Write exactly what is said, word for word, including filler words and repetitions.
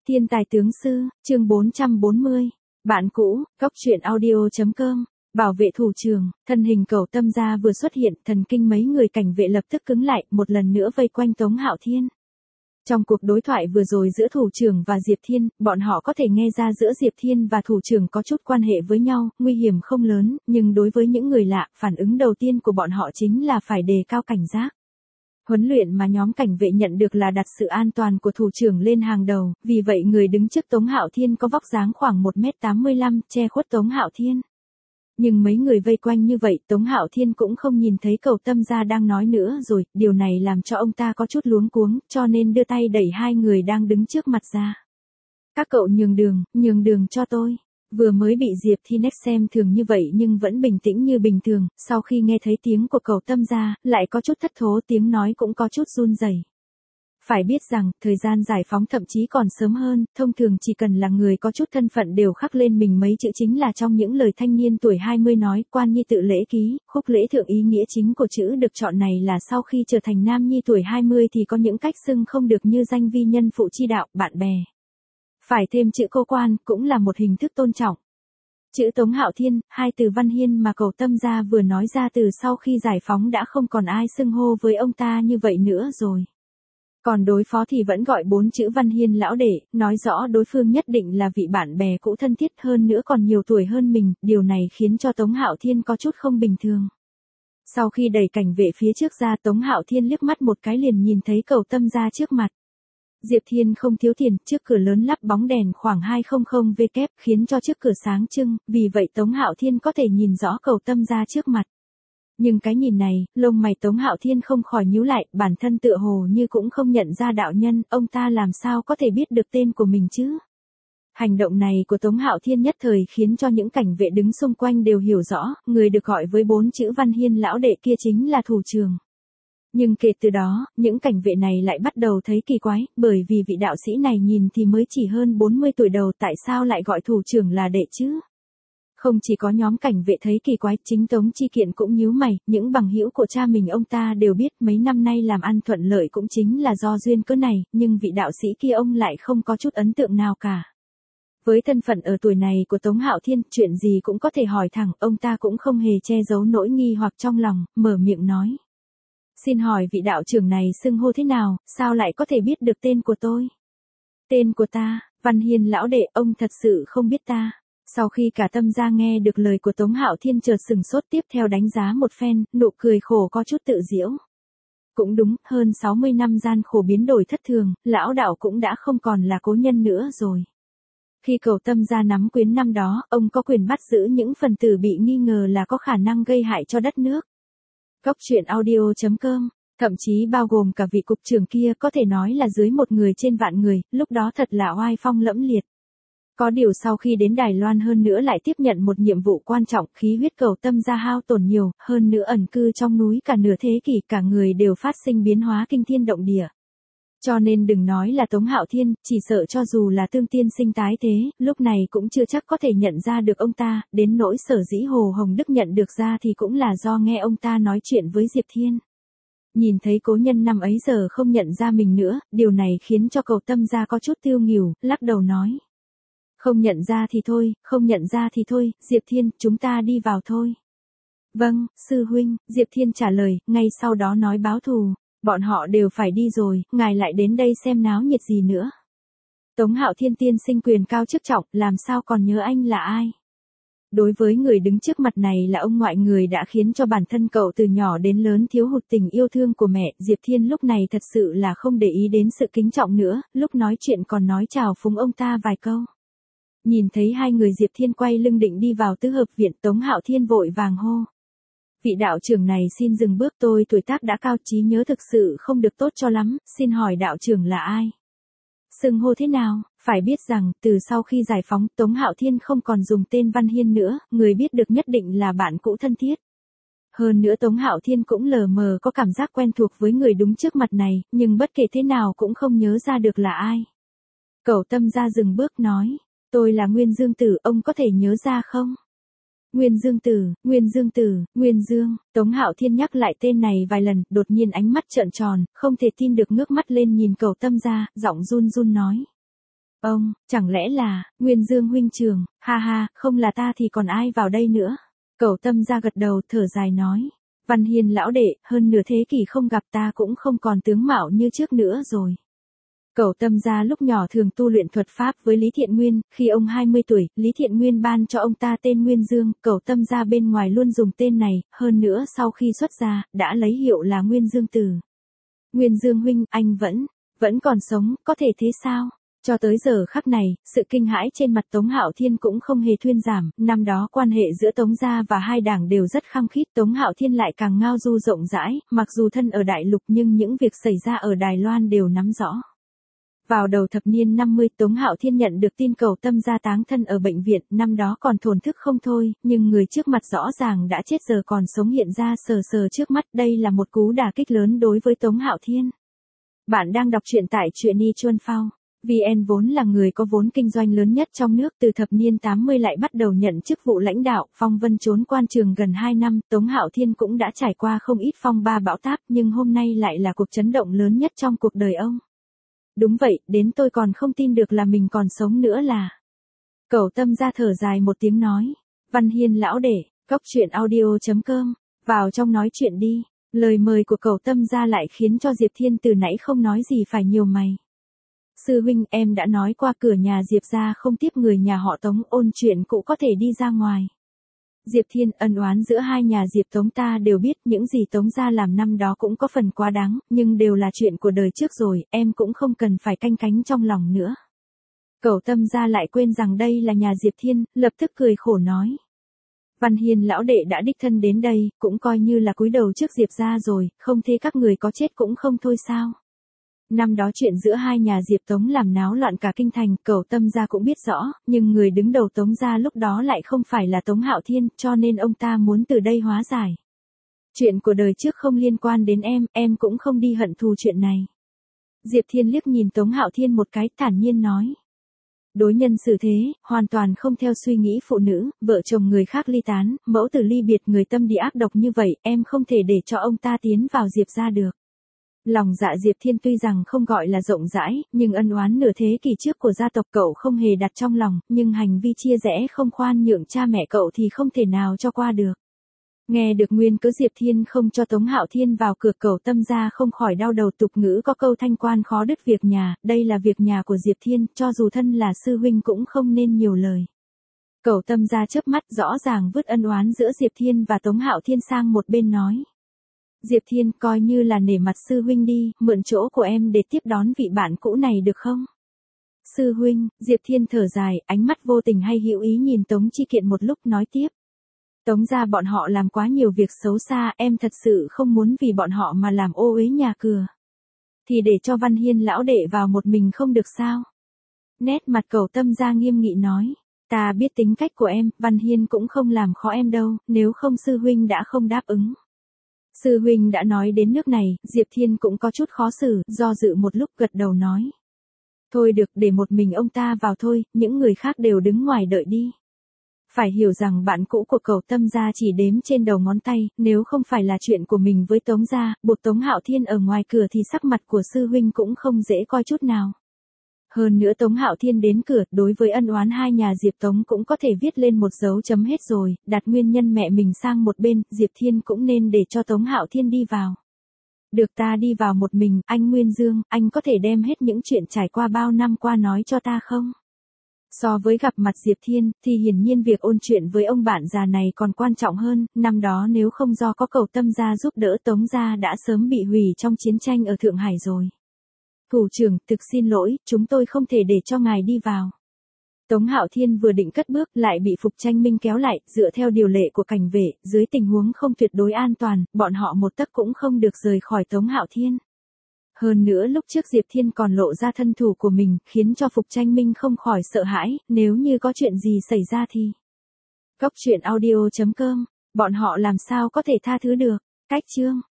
Thiên tài tướng sư, chương bốn trăm bốn mươi. Bạn cũ, góc truyện audio chấm com. Bảo vệ thủ trường, thân hình Cẩu Tâm Gia vừa xuất hiện, thần kinh mấy người cảnh vệ lập tức cứng lại, một lần nữa vây quanh Tống Hạo Thiên. Trong cuộc đối thoại vừa rồi giữa thủ trưởng và Diệp Thiên, bọn họ có thể nghe ra giữa Diệp Thiên và thủ trưởng có chút quan hệ với nhau, nguy hiểm không lớn, nhưng đối với những người lạ, phản ứng đầu tiên của bọn họ chính là phải đề cao cảnh giác. Huấn luyện mà nhóm cảnh vệ nhận được là đặt sự an toàn của thủ trưởng lên hàng đầu, vì vậy người đứng trước Tống Hạo Thiên có vóc dáng khoảng một mét tám mươi lăm, che khuất Tống Hạo Thiên. Nhưng mấy người vây quanh như vậy, Tống Hạo Thiên cũng không nhìn thấy Cẩu Tâm Gia đang nói nữa rồi, điều này làm cho ông ta có chút luống cuống, cho nên đưa tay đẩy hai người đang đứng trước mặt ra. Các cậu nhường đường, nhường đường cho tôi. Vừa mới bị Diệp Thiên xem thường như vậy nhưng vẫn bình tĩnh như bình thường, sau khi nghe thấy tiếng của Cẩu Tâm Gia, lại có chút thất thố, tiếng nói cũng có chút run rẩy. Phải biết rằng, thời gian giải phóng thậm chí còn sớm hơn, thông thường chỉ cần là người có chút thân phận đều khắc lên mình mấy chữ chính là trong những lời thanh niên tuổi hai mươi nói, quan nhi tự lễ ký, khúc lễ thượng ý nghĩa chính của chữ được chọn này là sau khi trở thành nam nhi tuổi hai mươi thì có những cách xưng không được như danh vi nhân phụ chi đạo, bạn bè. Phải thêm chữ cô quan, cũng là một hình thức tôn trọng. Chữ Tống Hạo Thiên, hai từ Văn Hiên mà Cẩu Tâm Gia vừa nói ra từ sau khi giải phóng đã không còn ai xưng hô với ông ta như vậy nữa rồi. Còn đối phó thì vẫn gọi bốn chữ Văn Hiên lão đệ, nói rõ đối phương nhất định là vị bạn bè cũ thân thiết hơn nữa còn nhiều tuổi hơn mình, điều này khiến cho Tống Hạo Thiên có chút không bình thường. Sau khi đẩy cảnh vệ phía trước ra, Tống Hạo Thiên liếc mắt một cái liền nhìn thấy Cẩu Tâm Gia trước mặt. Diệp Thiên không thiếu tiền, trước cửa lớn lắp bóng đèn khoảng hai trăm vê, khiến cho trước cửa sáng trưng, vì vậy Tống Hạo Thiên có thể nhìn rõ Cẩu Tâm Gia trước mặt. Nhưng cái nhìn này, lông mày Tống Hạo Thiên không khỏi nhíu lại, bản thân tựa hồ như cũng không nhận ra đạo nhân, ông ta làm sao có thể biết được tên của mình chứ? Hành động này của Tống Hạo Thiên nhất thời khiến cho những cảnh vệ đứng xung quanh đều hiểu rõ, người được gọi với bốn chữ Văn Hiên lão đệ kia chính là thủ trưởng. Nhưng kể từ đó, những cảnh vệ này lại bắt đầu thấy kỳ quái, bởi vì vị đạo sĩ này nhìn thì mới chỉ hơn bốn mươi tuổi đầu, tại sao lại gọi thủ trưởng là đệ chứ? Không chỉ có nhóm cảnh vệ thấy kỳ quái, chính Tống Chi Kiện cũng nhíu mày, những bằng hữu của cha mình ông ta đều biết mấy năm nay làm ăn thuận lợi cũng chính là do duyên cớ này, nhưng vị đạo sĩ kia ông lại không có chút ấn tượng nào cả. Với thân phận ở tuổi này của Tống Hạo Thiên, chuyện gì cũng có thể hỏi thẳng, ông ta cũng không hề che giấu nỗi nghi hoặc trong lòng, mở miệng nói. Xin hỏi vị đạo trưởng này xưng hô thế nào, sao lại có thể biết được tên của tôi? Tên của ta, Văn Hiên lão đệ, ông thật sự không biết ta. Sau khi cả Tâm Gia nghe được lời của Tống Hạo Thiên chợt sừng sốt, tiếp theo đánh giá một phen, nụ cười khổ có chút tự giễu. Cũng đúng, hơn sáu mươi năm gian khổ biến đổi thất thường, lão đạo cũng đã không còn là cố nhân nữa rồi. Khi Cẩu Tâm Gia nắm quyền năm đó, ông có quyền bắt giữ những phần tử bị nghi ngờ là có khả năng gây hại cho đất nước. Góc truyện audio chấm com, thậm chí bao gồm cả vị cục trưởng kia, có thể nói là dưới một người trên vạn người, lúc đó thật là oai phong lẫm liệt. Có điều sau khi đến Đài Loan hơn nữa lại tiếp nhận một nhiệm vụ quan trọng, khí huyết Cẩu Tâm Gia hao tổn nhiều, hơn nữa ẩn cư trong núi cả nửa thế kỷ, cả người đều phát sinh biến hóa kinh thiên động địa. Cho nên đừng nói là Tống Hạo Thiên, chỉ sợ cho dù là Tương Tiên Sinh tái thế, lúc này cũng chưa chắc có thể nhận ra được ông ta, đến nỗi sở dĩ Hồ Hồng Đức nhận được ra thì cũng là do nghe ông ta nói chuyện với Diệp Thiên. Nhìn thấy cố nhân năm ấy giờ không nhận ra mình nữa, điều này khiến cho Cẩu Tâm Gia có chút tiêu nghỉu, lắc đầu nói. Không nhận ra thì thôi, không nhận ra thì thôi, Diệp Thiên, chúng ta đi vào thôi. Vâng, sư huynh, Diệp Thiên trả lời, ngay sau đó nói báo thù, bọn họ đều phải đi rồi, ngài lại đến đây xem náo nhiệt gì nữa. Tống Hạo Thiên tiên sinh quyền cao chức trọng, làm sao còn nhớ anh là ai? Đối với người đứng trước mặt này là ông ngoại người đã khiến cho bản thân cậu từ nhỏ đến lớn thiếu hụt tình yêu thương của mẹ, Diệp Thiên lúc này thật sự là không để ý đến sự kính trọng nữa, lúc nói chuyện còn nói chào phúng ông ta vài câu. Nhìn thấy hai người Diệp Thiên quay lưng định đi vào tứ hợp viện, Tống Hạo Thiên vội vàng hô. Vị đạo trưởng này xin dừng bước, tôi tuổi tác đã cao, trí nhớ thực sự không được tốt cho lắm, xin hỏi đạo trưởng là ai? Xưng hô thế nào? Phải biết rằng, từ sau khi giải phóng, Tống Hạo Thiên không còn dùng tên Văn Hiên nữa, người biết được nhất định là bạn cũ thân thiết. Hơn nữa Tống Hạo Thiên cũng lờ mờ có cảm giác quen thuộc với người đúng trước mặt này, nhưng bất kể thế nào cũng không nhớ ra được là ai. Cẩu Tâm Gia dừng bước nói. Tôi là Nguyên Dương Tử, ông có thể nhớ ra không? Nguyên Dương Tử, Nguyên Dương Tử, Nguyên Dương, Tống Hạo Thiên nhắc lại tên này vài lần, đột nhiên ánh mắt trợn tròn, không thể tin được ngước mắt lên nhìn Cẩu Tâm Gia, giọng run run nói. Ông, chẳng lẽ là, Nguyên Dương huynh trưởng, ha ha, không là ta thì còn ai vào đây nữa. Cẩu Tâm Gia gật đầu thở dài nói. Văn Hiên lão đệ, hơn nửa thế kỷ không gặp ta cũng không còn tướng mạo như trước nữa rồi. Cẩu Tâm Gia lúc nhỏ thường tu luyện thuật pháp với Lý Thiện Nguyên, khi ông hai mươi tuổi, Lý Thiện Nguyên ban cho ông ta tên Nguyên Dương, Cẩu Tâm Gia bên ngoài luôn dùng tên này, hơn nữa sau khi xuất gia, đã lấy hiệu là Nguyên Dương Tử. Nguyên Dương huynh, anh vẫn, vẫn còn sống, có thể thế sao? Cho tới giờ khắc này, sự kinh hãi trên mặt Tống Hạo Thiên cũng không hề thuyên giảm, năm đó quan hệ giữa Tống gia và hai đảng đều rất khăng khít, Tống Hạo Thiên lại càng ngao du rộng rãi, mặc dù thân ở đại lục nhưng những việc xảy ra ở Đài Loan đều nắm rõ. Vào đầu thập niên năm mươi, Tống Hạo Thiên nhận được tin Cẩu Tâm Gia táng thân ở bệnh viện, năm đó còn thổn thức không thôi, nhưng người trước mặt rõ ràng đã chết giờ còn sống hiện ra sờ sờ trước mắt, đây là một cú đả kích lớn đối với Tống Hạo Thiên. Bạn đang đọc truyện tại truyện i chuan phao. vê en vốn là người có vốn kinh doanh lớn nhất trong nước, từ thập niên tám mươi lại bắt đầu nhận chức vụ lãnh đạo, phong vân trốn quan trường gần hai năm, Tống Hạo Thiên cũng đã trải qua không ít phong ba bão táp, nhưng hôm nay lại là cuộc chấn động lớn nhất trong cuộc đời ông. Đúng vậy, đến tôi còn không tin được là mình còn sống nữa là. Cẩu Tâm Gia thở dài một tiếng nói. Văn Hiên lão đệ, cốc truyện audio chấm com, vào trong nói chuyện đi. Lời mời của Cẩu Tâm Gia lại khiến cho Diệp Thiên từ nãy không nói gì phải nhiều mày. Sư huynh, em đã nói qua cửa nhà Diệp gia không tiếp người nhà họ Tống, ôn chuyện cũng có thể đi ra ngoài. Diệp Thiên, ân oán giữa hai nhà Diệp Tống ta đều biết, những gì Tống gia làm năm đó cũng có phần quá đáng, nhưng đều là chuyện của đời trước rồi, em cũng không cần phải canh cánh trong lòng nữa. Cẩu Tâm Gia lại quên rằng đây là nhà Diệp Thiên, lập tức cười khổ nói. Văn Hiên lão đệ đã đích thân đến đây, cũng coi như là cúi đầu trước Diệp gia rồi, không thế các người có chết cũng không thôi sao. Năm đó chuyện giữa hai nhà Diệp Tống làm náo loạn cả kinh thành, Cẩu Tâm Gia cũng biết rõ, nhưng người đứng đầu Tống gia lúc đó lại không phải là Tống Hạo Thiên, cho nên ông ta muốn từ đây hóa giải. Chuyện của đời trước không liên quan đến em, em cũng không đi hận thù chuyện này. Diệp Thiên liếc nhìn Tống Hạo Thiên một cái, thản nhiên nói. Đối nhân xử thế, hoàn toàn không theo suy nghĩ phụ nữ, vợ chồng người khác ly tán, mẫu tử ly biệt, người tâm địa ác độc như vậy, em không thể để cho ông ta tiến vào Diệp gia được. Lòng dạ Diệp Thiên tuy rằng không gọi là rộng rãi, nhưng ân oán nửa thế kỷ trước của gia tộc cậu không hề đặt trong lòng, nhưng hành vi chia rẽ không khoan nhượng cha mẹ cậu thì không thể nào cho qua được. Nghe được nguyên cớ Diệp Thiên không cho Tống Hạo Thiên vào cửa, Cẩu Tâm Gia không khỏi đau đầu, tục ngữ có câu thanh quan khó đứt việc nhà, đây là việc nhà của Diệp Thiên, cho dù thân là sư huynh cũng không nên nhiều lời. Cẩu Tâm Gia chớp mắt, rõ ràng vứt ân oán giữa Diệp Thiên và Tống Hạo Thiên sang một bên nói. Diệp Thiên, coi như là nể mặt sư huynh đi, mượn chỗ của em để tiếp đón vị bạn cũ này được không? Sư huynh, Diệp Thiên thở dài, ánh mắt vô tình hay hữu ý nhìn Tống Chi Kiện một lúc, nói tiếp. Tống gia bọn họ làm quá nhiều việc xấu xa, em thật sự không muốn vì bọn họ mà làm ô uế nhà cửa. Thì để cho Văn Hiên lão đệ vào một mình không được sao? Nét mặt Cẩu Tâm Gia nghiêm nghị nói. Ta biết tính cách của em, Văn Hiên cũng không làm khó em đâu, nếu không sư huynh đã không đáp ứng. Sư huynh đã nói đến nước này, Diệp Thiên cũng có chút khó xử, do dự một lúc gật đầu nói. Thôi được, để một mình ông ta vào thôi, những người khác đều đứng ngoài đợi đi. Phải hiểu rằng bạn cũ của Cẩu Tâm Gia chỉ đếm trên đầu ngón tay, nếu không phải là chuyện của mình với Tống gia, buộc Tống Hạo Thiên ở ngoài cửa thì sắc mặt của sư huynh cũng không dễ coi chút nào. Hơn nữa Tống Hạo Thiên đến cửa, đối với ân oán hai nhà Diệp Tống cũng có thể viết lên một dấu chấm hết rồi, đặt nguyên nhân mẹ mình sang một bên, Diệp Thiên cũng nên để cho Tống Hạo Thiên đi vào. Được, ta đi vào một mình, anh Nguyên Dương, anh có thể đem hết những chuyện trải qua bao năm qua nói cho ta không? So với gặp mặt Diệp Thiên, thì hiển nhiên việc ôn chuyện với ông bạn già này còn quan trọng hơn, năm đó nếu không do có Cẩu Tâm Gia giúp đỡ, Tống gia đã sớm bị hủy trong chiến tranh ở Thượng Hải rồi. Thủ trưởng, thực xin lỗi, chúng tôi không thể để cho ngài đi vào. Tống Hạo Thiên vừa định cất bước, lại bị Phục Tranh Minh kéo lại, dựa theo điều lệ của cảnh vệ, dưới tình huống không tuyệt đối an toàn, bọn họ một tấc cũng không được rời khỏi Tống Hạo Thiên. Hơn nữa lúc trước Diệp Thiên còn lộ ra thân thủ của mình, khiến cho Phục Tranh Minh không khỏi sợ hãi, nếu như có chuyện gì xảy ra thì. Cốc truyện audio chấm com, bọn họ làm sao có thể tha thứ được. Cách chương